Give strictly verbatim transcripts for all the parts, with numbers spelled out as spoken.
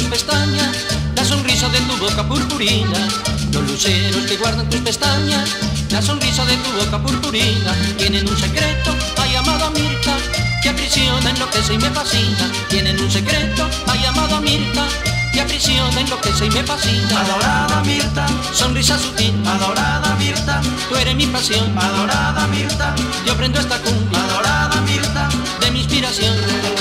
pestañas, la sonrisa de tu boca purpurina. Los luceros que guardan tus pestañas, la sonrisa de tu boca purpurina. Tienen un secreto, ay amada Mirta, que aprisiona, enloquece y me fascina. Tienen un secreto, ay amada Mirta, que aprisiona, enloquece y me fascina. Adorada Mirta, sonrisa sutil, adorada Mirta, tú eres mi pasión, adorada Mirta, yo prendo esta cumbia, adorada Mirta, de mi inspiración.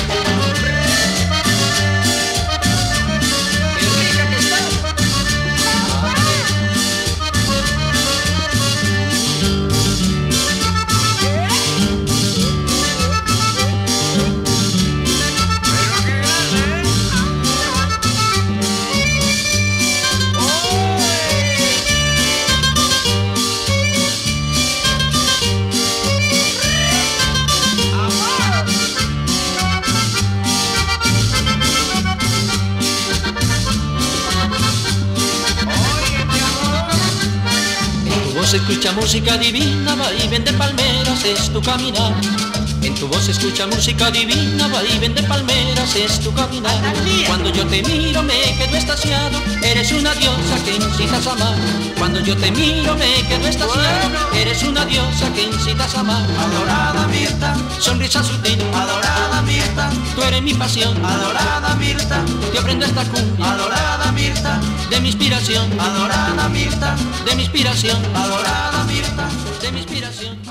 Se escucha música divina, va y vende palmeras, es tu caminar. En tu voz se escucha música divina, va y vende palmeras, es tu caminar. Cuando yo te miro me quedo extasiado, eres una diosa que incitas a amar. Cuando yo te miro me quedo extasiado, eres una diosa que incitas a amar. Adorada Mirta, sonrisa sutil, adorada Mirta, tú eres mi pasión, adorada Mirta, yo prendo esta cumbia, adorada Mirta, de mi inspiración, adorada Mirta, de mi inspiración, adorada Mirta, de mi inspiración.